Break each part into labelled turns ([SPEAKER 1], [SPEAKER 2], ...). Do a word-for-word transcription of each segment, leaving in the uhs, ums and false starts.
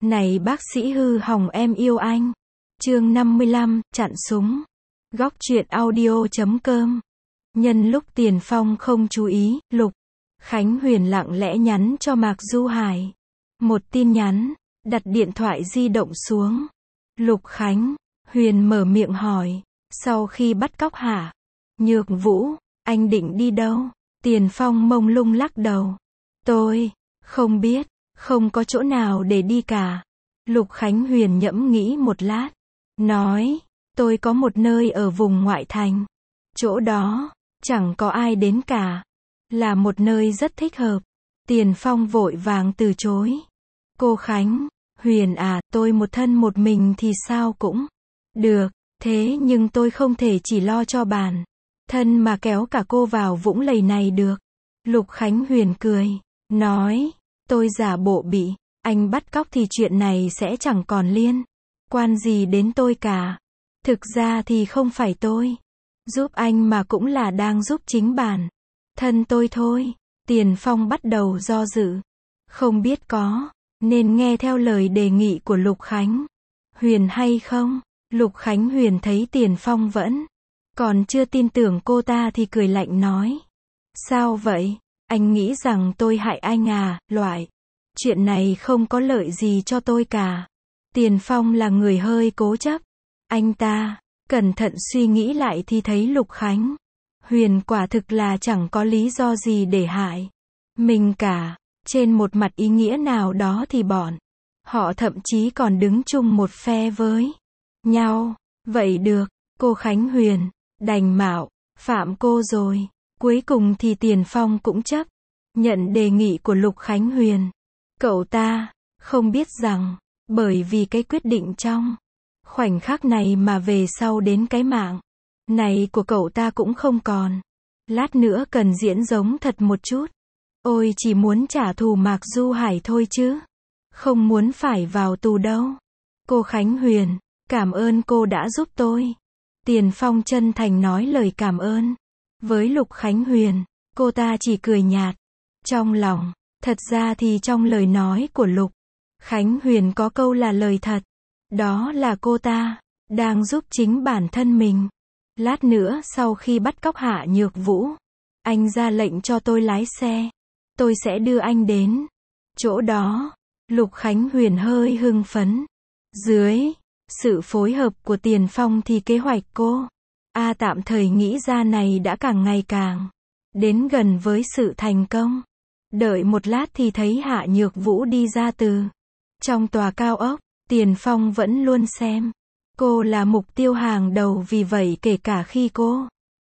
[SPEAKER 1] Này bác sĩ hư hỏng em yêu anh. Chương năm mươi lăm, chặn súng. Góc truyện audio chấm com. Nhân lúc Tiền Phong không chú ý, Lục Khánh Huyền lặng lẽ nhắn cho Mạc Du Hải một tin nhắn, đặt điện thoại di động xuống. Lục Khánh Huyền mở miệng hỏi, sau khi bắt cóc Hạ Nhược Vũ, anh định đi đâu? Tiền Phong mông lung lắc đầu. Tôi không biết, không có chỗ nào để đi cả. Lục Khánh Huyền nhẫm nghĩ một lát, nói, tôi có một nơi ở vùng ngoại thành. Chỗ đó chẳng có ai đến cả, là một nơi rất thích hợp. Tiền Phong vội vàng từ chối. Cô Khánh Huyền à, tôi một thân một mình thì sao cũng được, thế nhưng tôi không thể chỉ lo cho bản thân mà kéo cả cô vào vũng lầy này được. Lục Khánh Huyền cười, nói, tôi giả bộ bị anh bắt cóc thì chuyện này sẽ chẳng còn liên quan gì đến tôi cả. Thực ra thì không phải tôi giúp anh mà cũng là đang giúp chính bản thân tôi thôi. Tiền Phong bắt đầu do dự, không biết có nên nghe theo lời đề nghị của Lục Khánh Huyền hay không. Lục Khánh Huyền thấy Tiền Phong vẫn còn chưa tin tưởng cô ta thì cười lạnh nói, sao vậy? Anh nghĩ rằng tôi hại anh à? Loại chuyện này không có lợi gì cho tôi cả. Tiền Phong là người hơi cố chấp. Anh ta cẩn thận suy nghĩ lại thì thấy Lục Khánh Huyền quả thực là chẳng có lý do gì để hại mình cả. Trên một mặt ý nghĩa nào đó thì bọn họ thậm chí còn đứng chung một phe với nhau. Vậy được, cô Khánh Huyền đành mạo phạm cô rồi. Cuối cùng thì Tiền Phong cũng chấp nhận đề nghị của Lục Khánh Huyền. Cậu ta không biết rằng, bởi vì cái quyết định trong khoảnh khắc này mà về sau đến cái mạng này của cậu ta cũng không còn. Lát nữa cần diễn giống thật một chút. Ôi chỉ muốn trả thù Mạc Du Hải thôi chứ không muốn phải vào tù đâu. Cô Khánh Huyền, cảm ơn cô đã giúp tôi. Tiền Phong chân thành nói lời cảm ơn với Lục Khánh Huyền. Cô ta chỉ cười nhạt trong lòng. Thật ra thì trong lời nói của Lục Khánh Huyền có câu là lời thật. Đó là cô ta đang giúp chính bản thân mình. Lát nữa sau khi bắt cóc Hạ Nhược Vũ, anh ra lệnh cho tôi lái xe. Tôi sẽ đưa anh đến chỗ đó. Lục Khánh Huyền hơi hưng phấn. Dưới sự phối hợp của Tiền Phong thì kế hoạch cô A tạm thời nghĩ ra này đã càng ngày càng đến gần với sự thành công. Đợi một lát thì thấy Hạ Nhược Vũ đi ra từ trong tòa cao ốc. Tiền Phong vẫn luôn xem cô là mục tiêu hàng đầu, vì vậy kể cả khi cô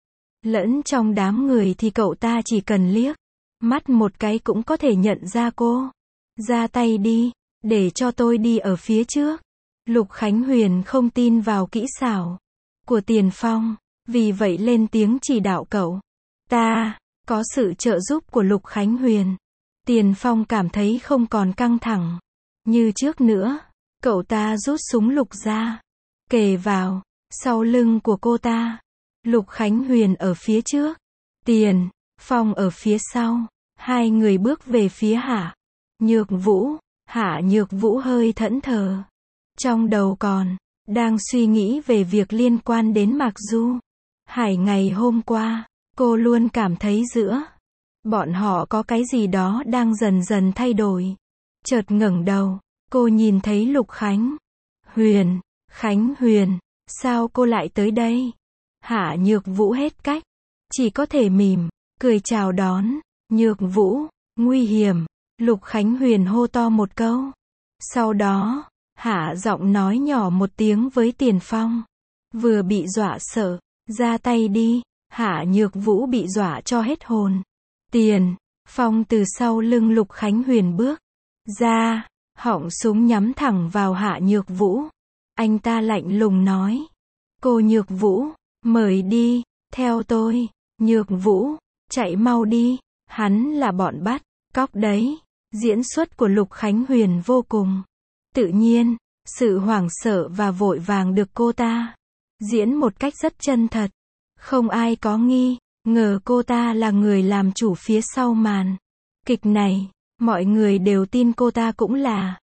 [SPEAKER 1] lẫn trong đám người thì cậu ta chỉ cần liếc mắt một cái cũng có thể nhận ra cô. Ra tay đi, để cho tôi đi ở phía trước. Lục Khánh Huyền không tin vào kỹ xảo của Tiền Phong, vì vậy lên tiếng chỉ đạo cậu ta. Có sự trợ giúp của Lục Khánh Huyền, Tiền Phong cảm thấy không còn căng thẳng như trước nữa. Cậu ta rút súng lục ra, kề vào sau lưng của cô ta. Lục Khánh Huyền ở phía trước, Tiền Phong ở phía sau. Hai người bước về phía Hạ Nhược Vũ. Hạ Nhược Vũ hơi thẫn thờ, trong đầu còn đang suy nghĩ về việc liên quan đến Mạc Du Hải ngày hôm qua. Cô luôn cảm thấy giữa bọn họ có cái gì đó đang dần dần thay đổi. Chợt ngẩng đầu, cô nhìn thấy Lục Khánh Huyền. Khánh Huyền, sao cô lại tới đây? Hạ Nhược Vũ hết cách, chỉ có thể mỉm cười chào đón. Nhược Vũ, nguy hiểm. Lục Khánh Huyền hô to một câu. Sau đó, hạ giọng nói nhỏ một tiếng với Tiền Phong. Vừa bị dọa sợ, ra tay đi. Hạ Nhược Vũ bị dọa cho hết hồn. Tiền Phong từ sau lưng Lục Khánh Huyền bước ra, họng súng nhắm thẳng vào Hạ Nhược Vũ. Anh ta lạnh lùng nói, cô Nhược Vũ, mời đi theo tôi. Nhược Vũ, chạy mau đi, hắn là bọn bắt cóc đấy. Diễn xuất của Lục Khánh Huyền vô cùng tự nhiên. Sự hoảng sợ và vội vàng được cô ta diễn một cách rất chân thật. Không ai có nghi ngờ cô ta là người làm chủ phía sau màn kịch này. Mọi người đều tin cô ta cũng là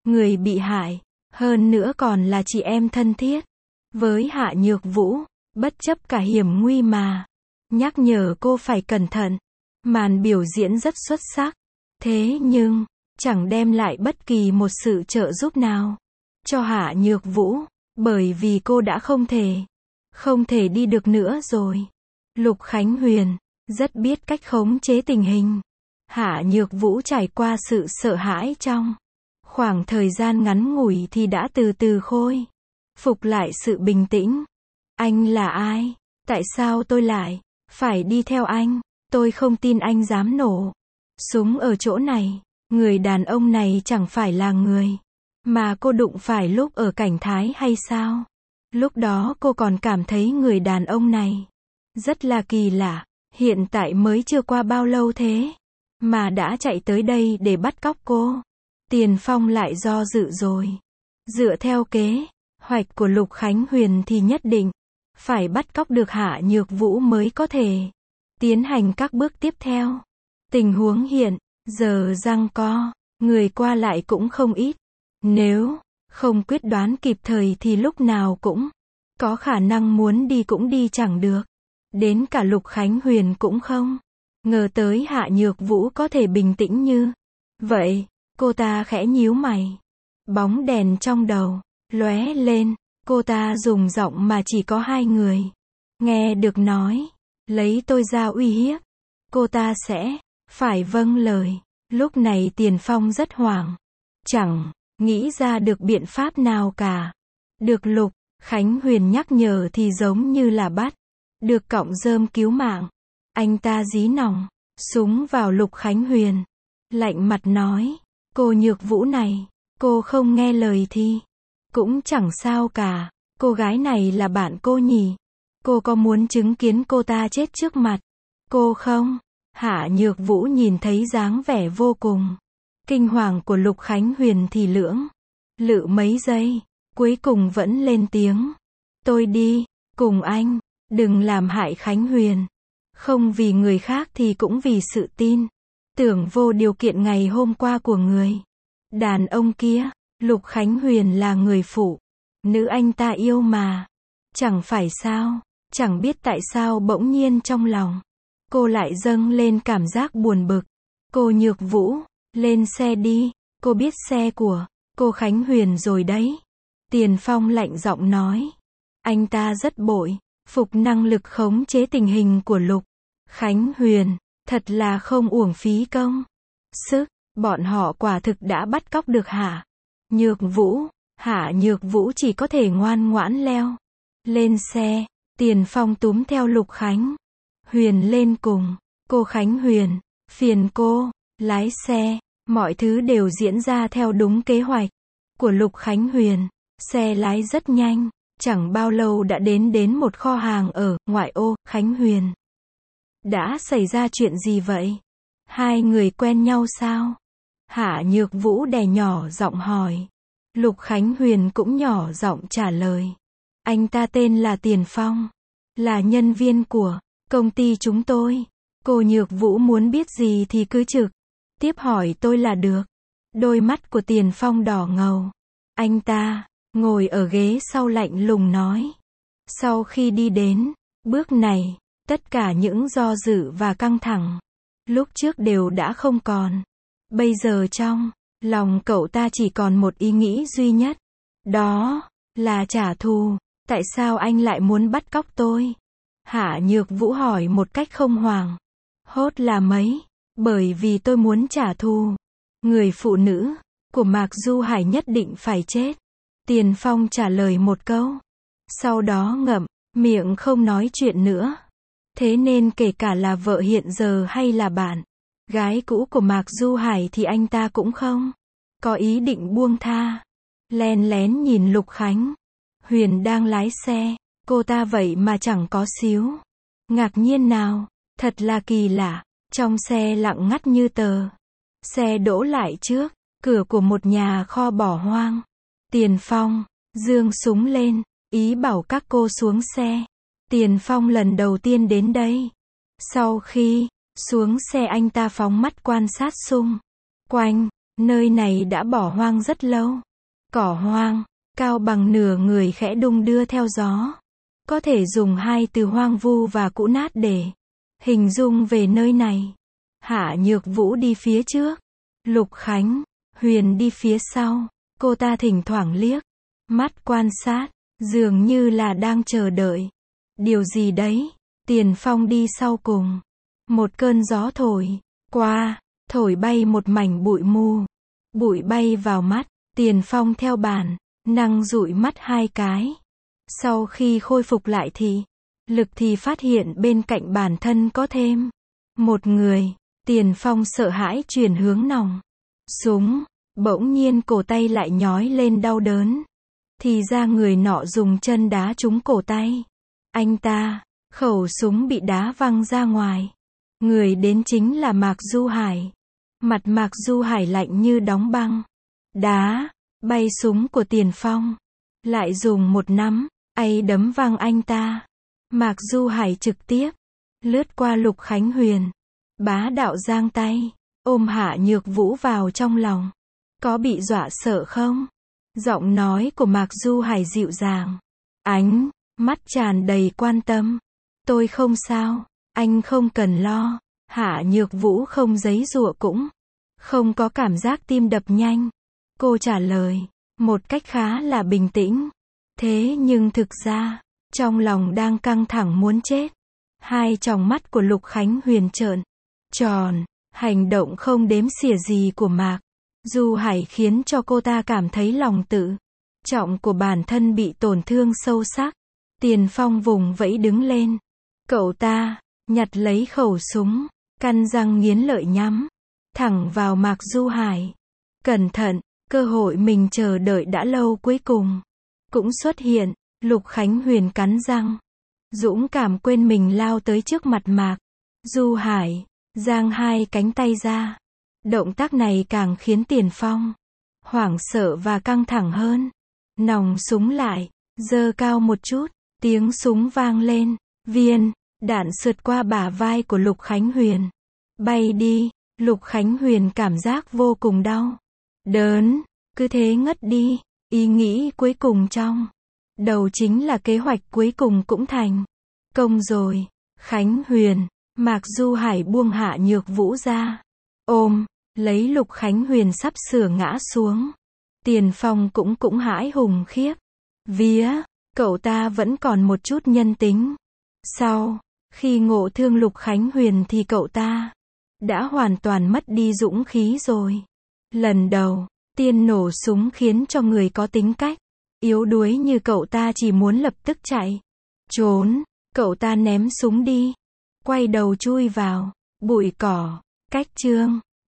[SPEAKER 1] người bị hại, hơn nữa còn là chị em thân thiết. Với Hạ Nhược Vũ, bất chấp cả hiểm nguy mà, nhắc nhở cô phải cẩn thận. Màn biểu diễn rất xuất sắc, thế nhưng, chẳng đem lại bất kỳ một sự trợ giúp nào cho Hạ Nhược Vũ, bởi vì cô đã không thể, không thể đi được nữa rồi. Lục Khánh Huyền, rất biết cách khống chế tình hình. Hạ Nhược Vũ trải qua sự sợ hãi trong khoảng thời gian ngắn ngủi thì đã từ từ khôi phục lại sự bình tĩnh. Anh là ai? Tại sao tôi lại phải đi theo anh? Tôi không tin anh dám nổ súng ở chỗ này. Người đàn ông này chẳng phải là người mà cô đụng phải lúc ở Cảnh Thái hay sao? Lúc đó cô còn cảm thấy người đàn ông này rất là kỳ lạ. Hiện tại mới chưa qua bao lâu thế mà đã chạy tới đây để bắt cóc cô. Tiền Phong lại do dự rồi. Dựa theo kế hoạch của Lục Khánh Huyền thì nhất định phải bắt cóc được Hạ Nhược Vũ mới có thể tiến hành các bước tiếp theo. Tình huống hiện giờ giằng co, người qua lại cũng không ít. Nếu không quyết đoán kịp thời thì lúc nào cũng có khả năng muốn đi cũng đi chẳng được. Đến cả Lục Khánh Huyền cũng không ngờ tới Hạ Nhược Vũ có thể bình tĩnh như vậy. Cô ta khẽ nhíu mày. Bóng đèn trong đầu lóe lên. Cô ta dùng giọng mà chỉ có hai người nghe được nói, lấy tôi ra uy hiếp, cô ta sẽ phải vâng lời. Lúc này Tiền Phong rất hoảng, chẳng nghĩ ra được biện pháp nào cả. Được Lục Khánh Huyền nhắc nhở thì giống như là bắt được cọng rơm cứu mạng. Anh ta dí nòng súng vào Lục Khánh Huyền, lạnh mặt nói, cô Nhược Vũ này, cô không nghe lời thì cũng chẳng sao cả. Cô gái này là bạn cô nhỉ? Cô có muốn chứng kiến cô ta chết trước mặt cô không? Hạ Nhược Vũ nhìn thấy dáng vẻ vô cùng kinh hoàng của Lục Khánh Huyền thì lưỡng lự mấy giây, cuối cùng vẫn lên tiếng. Tôi đi cùng anh, đừng làm hại Khánh Huyền. Không vì người khác thì cũng vì sự tin tưởng vô điều kiện ngày hôm qua của người đàn ông kia. Lục Khánh Huyền là người phụ nữ anh ta yêu mà. Chẳng phải sao? Chẳng biết tại sao bỗng nhiên trong lòng cô lại dâng lên cảm giác buồn bực. Cô Nhược Vũ, lên xe đi. Cô biết xe của cô Khánh Huyền rồi đấy. Tiền Phong lạnh giọng nói. Anh ta rất bội phục năng lực khống chế tình hình của Lục Khánh Huyền. Thật là không uổng phí công sức. Bọn họ quả thực đã bắt cóc được Hạ Nhược Vũ. Hạ Nhược Vũ chỉ có thể ngoan ngoãn leo lên xe. Tiền Phong túm theo Lục Khánh Huyền lên cùng. Cô Khánh Huyền, phiền cô lái xe. Mọi thứ đều diễn ra theo đúng kế hoạch của Lục Khánh Huyền. Xe lái rất nhanh, chẳng bao lâu đã đến đến một kho hàng ở ngoại ô. Khánh Huyền, đã xảy ra chuyện gì vậy? Hai người quen nhau sao? Hạ Nhược Vũ đè nhỏ giọng hỏi. Lục Khánh Huyền cũng nhỏ giọng trả lời. Anh ta tên là Tiền Phong, là nhân viên của công ty chúng tôi. Cô Nhược Vũ muốn biết gì thì cứ trực tiếp hỏi tôi là được. Đôi mắt của Tiền Phong đỏ ngầu. Anh ta ngồi ở ghế sau lạnh lùng nói. Sau khi đi đến bước này, tất cả những do dự và căng thẳng lúc trước đều đã không còn. Bây giờ trong lòng cậu ta chỉ còn một ý nghĩ duy nhất, đó là trả thù. Tại sao anh lại muốn bắt cóc tôi? Hạ Nhược Vũ hỏi một cách không hoảng hốt là mấy. Bởi vì tôi muốn trả thù. Người phụ nữ của Mạc Du Hải nhất định phải chết. Tiền Phong trả lời một câu, sau đó ngậm miệng không nói chuyện nữa. Thế nên kể cả là vợ hiện giờ hay là bạn gái cũ của Mạc Du Hải thì anh ta cũng không có ý định buông tha. Len lén nhìn Lục Khánh Huyền đang lái xe, cô ta vậy mà chẳng có xíu ngạc nhiên nào. Thật là kỳ lạ. Trong xe lặng ngắt như tờ. Xe đỗ lại trước cửa của một nhà kho bỏ hoang. Tiền Phong giương súng lên, ý bảo các cô xuống xe. Tiền Phong lần đầu tiên đến đây. Sau khi xuống xe anh ta phóng mắt quan sát xung quanh. Nơi này đã bỏ hoang rất lâu. Cỏ hoang, cao bằng nửa người khẽ đung đưa theo gió. Có thể dùng hai từ hoang vu và cũ nát để hình dung về nơi này. Hạ Nhược Vũ đi phía trước. Lục Khánh Huyền đi phía sau. Cô ta thỉnh thoảng liếc mắt quan sát, dường như là đang chờ đợi điều gì đấy. Tiền Phong đi sau cùng. Một cơn gió thổi qua, thổi bay một mảnh bụi mù. Bụi bay vào mắt, Tiền Phong theo bản năng dụi mắt hai cái. Sau khi khôi phục lại thì lực thì phát hiện bên cạnh bản thân có thêm một người. Tiền Phong sợ hãi chuyển hướng nòng súng, bỗng nhiên cổ tay lại nhói lên đau đớn. Thì ra người nọ dùng chân đá trúng cổ tay anh ta, khẩu súng bị đá văng ra ngoài. Người đến chính là Mạc Du Hải. Mặt Mạc Du Hải lạnh như đóng băng. Đá bay súng của Tiền Phong, lại dùng một nắm ấy đấm văng anh ta. Mạc Du Hải trực tiếp lướt qua Lục Khánh Huyền, bá đạo giang tay, ôm Hạ Nhược Vũ vào trong lòng. Có bị dọa sợ không? Giọng nói của Mạc Du Hải dịu dàng, ánh mắt tràn đầy quan tâm. Tôi không sao, anh không cần lo. Hạ Nhược Vũ không giãy giụa cũng không có cảm giác tim đập nhanh. Cô trả lời một cách khá là bình tĩnh. Thế nhưng thực ra, trong lòng đang căng thẳng muốn chết. Hai tròng mắt của Lục Khánh Huyền trợn tròn. Hành động không đếm xỉa gì của Mạc Du Hải khiến cho cô ta cảm thấy lòng tự trọng của bản thân bị tổn thương sâu sắc. Tiền Phong vùng vẫy đứng lên. Cậu ta nhặt lấy khẩu súng, căn răng nghiến lợi nhắm thẳng vào Mạc Du Hải. Cẩn thận, cơ hội mình chờ đợi đã lâu cuối cùng cũng xuất hiện. Lục Khánh Huyền cắn răng, dũng cảm quên mình lao tới trước mặt Mạc Du Hải, giang hai cánh tay ra. Động tác này càng khiến Tiền Phong hoảng sợ và căng thẳng hơn. Nòng súng lại giơ cao một chút, tiếng súng vang lên, viên đạn sượt qua bả vai của Lục Khánh Huyền, bay đi. Lục Khánh Huyền cảm giác vô cùng đau đớn, cứ thế ngất đi. Ý nghĩ cuối cùng trong đầu chính là kế hoạch cuối cùng cũng thành công rồi. Khánh Huyền, Mạc Du Hải buông Hạ Nhược Vũ ra, ôm lấy Lục Khánh Huyền sắp sửa ngã xuống. Tiền Phong cũng cũng hãi hùng khiếp vía, cậu ta vẫn còn một chút nhân tính. Sau khi ngộ thương Lục Khánh Huyền thì cậu ta đã hoàn toàn mất đi dũng khí rồi. Lần đầu tiên nổ súng khiến cho người có tính cách yếu đuối như cậu ta chỉ muốn lập tức chạy trốn. Cậu ta ném súng đi, quay đầu chui vào bụi cỏ. Cách chương